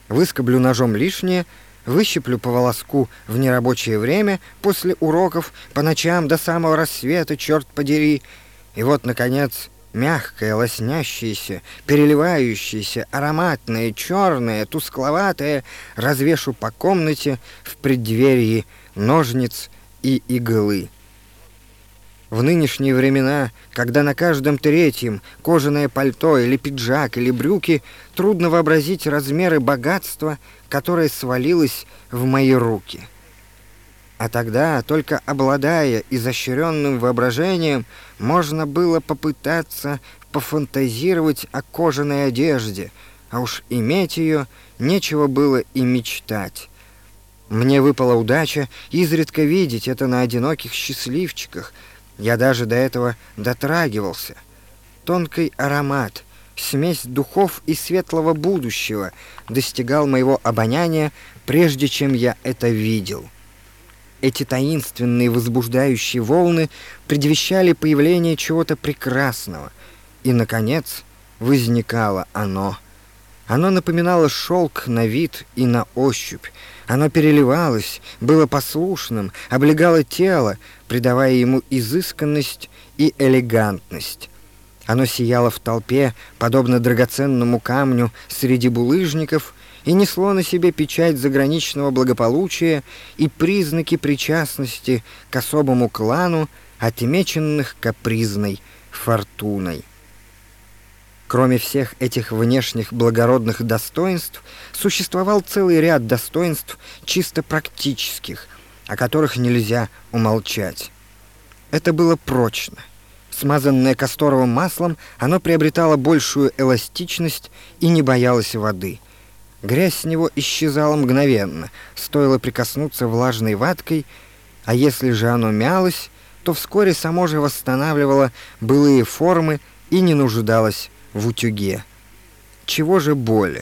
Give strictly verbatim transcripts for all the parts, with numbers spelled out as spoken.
Выскоблю ножом лишнее, выщиплю по волоску в нерабочее время после уроков, по ночам до самого рассвета, черт подери. И вот, наконец, мягкое, лоснящееся, переливающееся, ароматное, черное, тускловатое развешу по комнате в преддверии ножниц и иглы. В нынешние времена, когда на каждом третьем кожаное пальто или пиджак или брюки, трудно вообразить размеры богатства, которое свалилось в мои руки. А тогда, только обладая изощренным воображением, можно было попытаться пофантазировать о кожаной одежде, а уж иметь ее нечего было и мечтать. Мне выпала удача изредка видеть это на одиноких счастливчиках. Я даже до этого дотрагивался. Тонкий аромат, смесь духов и светлого будущего достигал моего обоняния, прежде чем я это видел. Эти таинственные возбуждающие волны предвещали появление чего-то прекрасного. И, наконец, возникало оно. Оно напоминало шелк на вид и на ощупь. Оно переливалось, было послушным, облегало тело, придавая ему изысканность и элегантность. Оно сияло в толпе, подобно драгоценному камню среди булыжников, и несло на себе печать заграничного благополучия и признаки причастности к особому клану, отмеченных капризной фортуной. Кроме всех этих внешних благородных достоинств, существовал целый ряд достоинств чисто практических, о которых нельзя умолчать. Это было прочно. Смазанное касторовым маслом, оно приобретало большую эластичность и не боялось воды. Грязь с него исчезала мгновенно, стоило прикоснуться влажной ваткой, а если же оно мялось, то вскоре само же восстанавливало былые формы и не нуждалось в утюге. Чего же более?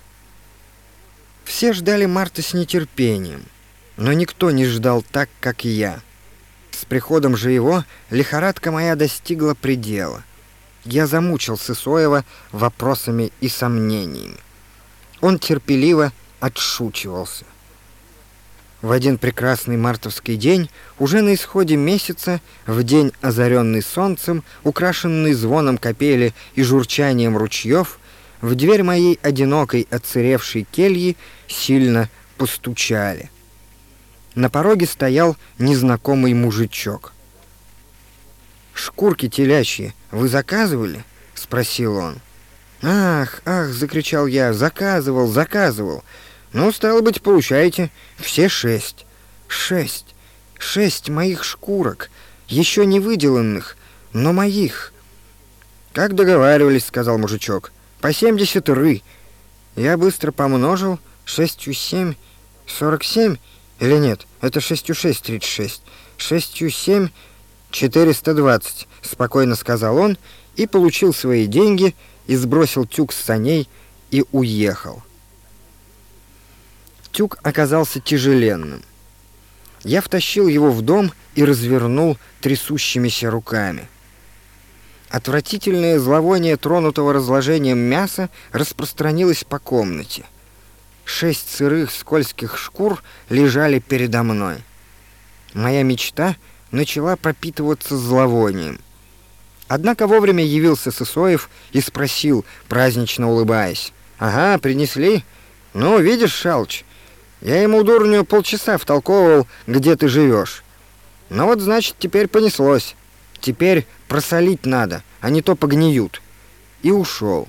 Все ждали марта с нетерпением, но никто не ждал так, как я. С приходом же его лихорадка моя достигла предела. Я замучил Сысоева вопросами и сомнениями. Он терпеливо отшучивался. В один прекрасный мартовский день, уже на исходе месяца, в день, озаренный солнцем, украшенный звоном капели и журчанием ручьев, в дверь моей одинокой отсыревшей кельи сильно постучали. На пороге стоял незнакомый мужичок. «Шкурки телячьи вы заказывали?» — спросил он. «Ах, ах!» — закричал я. «Заказывал, заказывал. Ну, стало быть, получаете все шесть. Шесть. Шесть моих шкурок, еще не выделанных, но моих». «Как договаривались», — сказал мужичок. «По семьдесят ры». Я быстро помножил. Шестью семь, сорок семь. Или нет, это шестью шесть, тридцать шесть. Шестью семь, четыреста двадцать, спокойно сказал он, и получил свои деньги, и сбросил тюк с саней, и уехал. Тюк оказался тяжеленным. Я втащил его в дом и развернул трясущимися руками. Отвратительное зловоние тронутого разложением мяса распространилось по комнате. Шесть сырых скользких шкур лежали передо мной. Моя мечта начала пропитываться зловонием. Однако вовремя явился Сысоев и спросил, празднично улыбаясь: «Ага, принесли? Ну, видишь, Шалыч, я ему, дурню, полчаса втолковывал, где ты живешь. Ну вот, значит, теперь понеслось. Теперь просолить надо, а не то погниют». И ушел.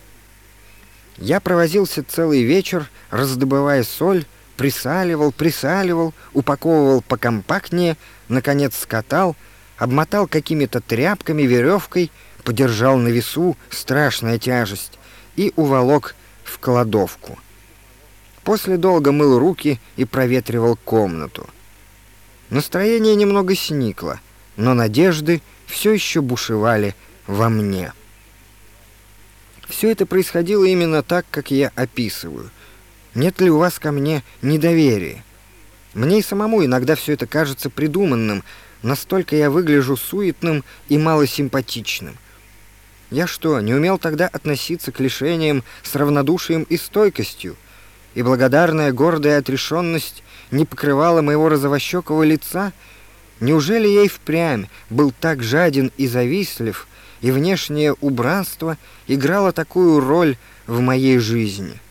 Я провозился целый вечер, раздобывая соль, присаливал, присаливал, упаковывал покомпактнее, наконец скатал, обмотал какими-то тряпками, веревкой, подержал на весу, страшная тяжесть, и уволок в кладовку. После долго мыл руки и проветривал комнату. Настроение немного сникло, но надежды все еще бушевали во мне. Все это происходило именно так, как я описываю. Нет ли у вас ко мне недоверия? Мне и самому иногда все это кажется придуманным, настолько я выгляжу суетным и малосимпатичным. Я что, не умел тогда относиться к лишениям с равнодушием и стойкостью? и благодарная гордая отрешенность не покрывала моего розовощекого лица? Неужели я и впрямь был так жаден и завистлив, и внешнее убранство играло такую роль в моей жизни?